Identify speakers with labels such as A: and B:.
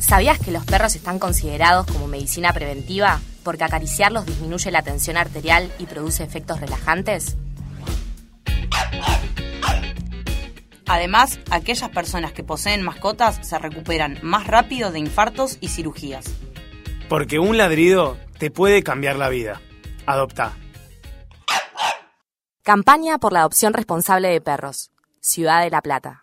A: ¿Sabías que los perros están considerados como medicina preventiva porque acariciarlos disminuye la tensión arterial y produce efectos relajantes?
B: Además, aquellas personas que poseen mascotas se recuperan más rápido de infartos y cirugías.
C: Porque un ladrido te puede cambiar la vida. Adoptá.
A: Campaña por la adopción responsable de perros. Ciudad de La Plata.